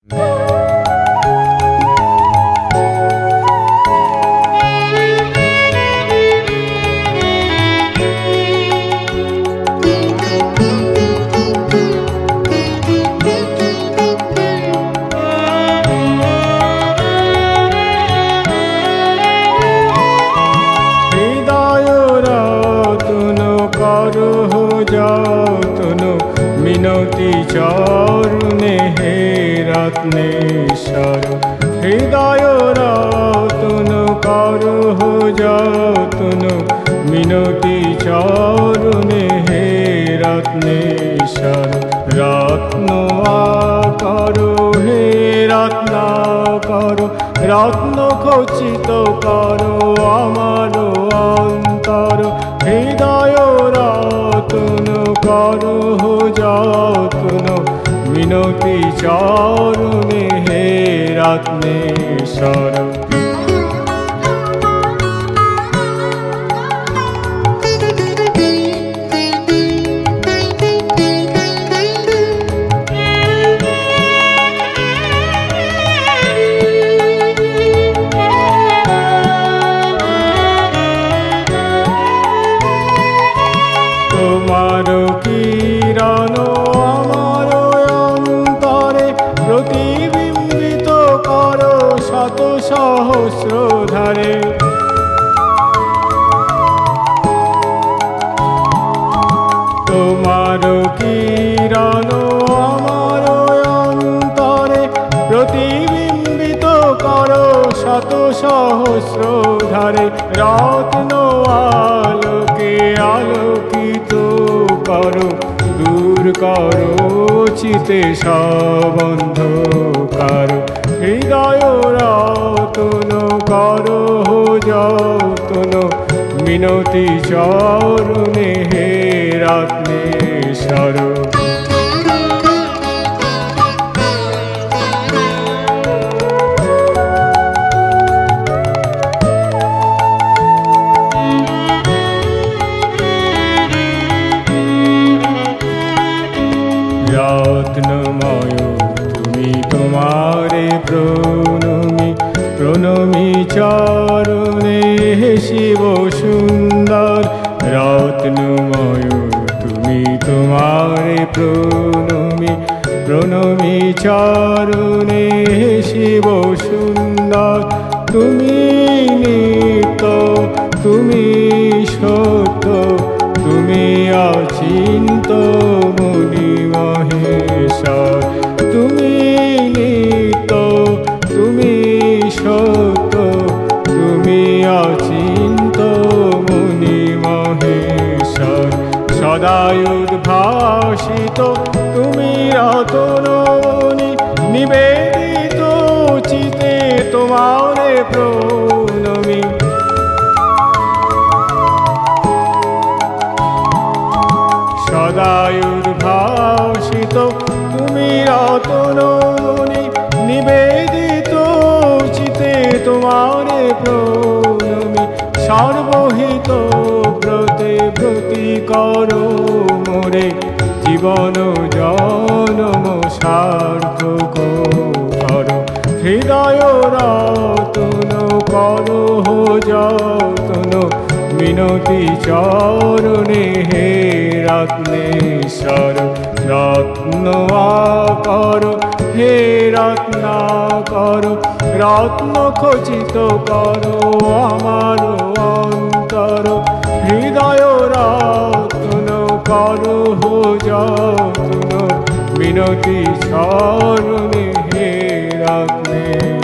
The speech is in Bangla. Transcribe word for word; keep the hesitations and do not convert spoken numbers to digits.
মিনতি চরণে হে রত্নেশ্বর, হৃদয় রতন করো যতন, মিনতি চরণে হে রত্নেশ্বর। রত্ন করো হে রত্নাকর, রত্ন খচিত করো আমার অন্তর, হৃদয় রতন করো যতন, মিনতি চরণে হে রত্নেশ্বর। তোমার কিরণ আমার অন্তরে প্রতিবিম্বিত করো শত সহস্র ধারে, তোমার কিরণ আমার অন্তরে প্রতিবিম্বিত করো শত সহস্র ধারে, রত্ন আলোকে আলোকিত করো, দূর করো চিতে সব অন্ধকার, হৃদয় রতন করো যতন, মিনতি চরণে হে রত্নেশ্বর। রত্নময় তুমি তোমারে প্রণমি, প্রণমি চরণে হে শিব সুন্দর, রত্নময় তুমি তোমারে প্রণমি, প্রণমি চরণে হে শিব সুন্দর। তুমি নিত্য তুমি সত্য তুমি অচিন্ত মুনি মহেশ্বর, তুমি নিত্য তুমি সত্য তুমি অচিন্ত মুনি মহেশ্বর, সদাই উদ্ভাসিত তুমি রতনমণি, নিবেদিত চিতে তোমারে প্রণমি, সদাই উদ্ভাসিত তুমি রতনমণি, নিবেদিত চিতে তোমারে প্রণমি, সর্বহিত ব্রতে ব্রতি করো মোরে, জীবন জনম সার্থক করো, হৃদয় রতন করো যতন, মিনতি চরণে হে রত্নেশ্বর। রত্ন করো হে রত্নাকর, রত্ন খচিত করো আমার অন্তর, হৃদয় রতন করো যতন, মিনতি চরণে হে রত্নেশ্বর।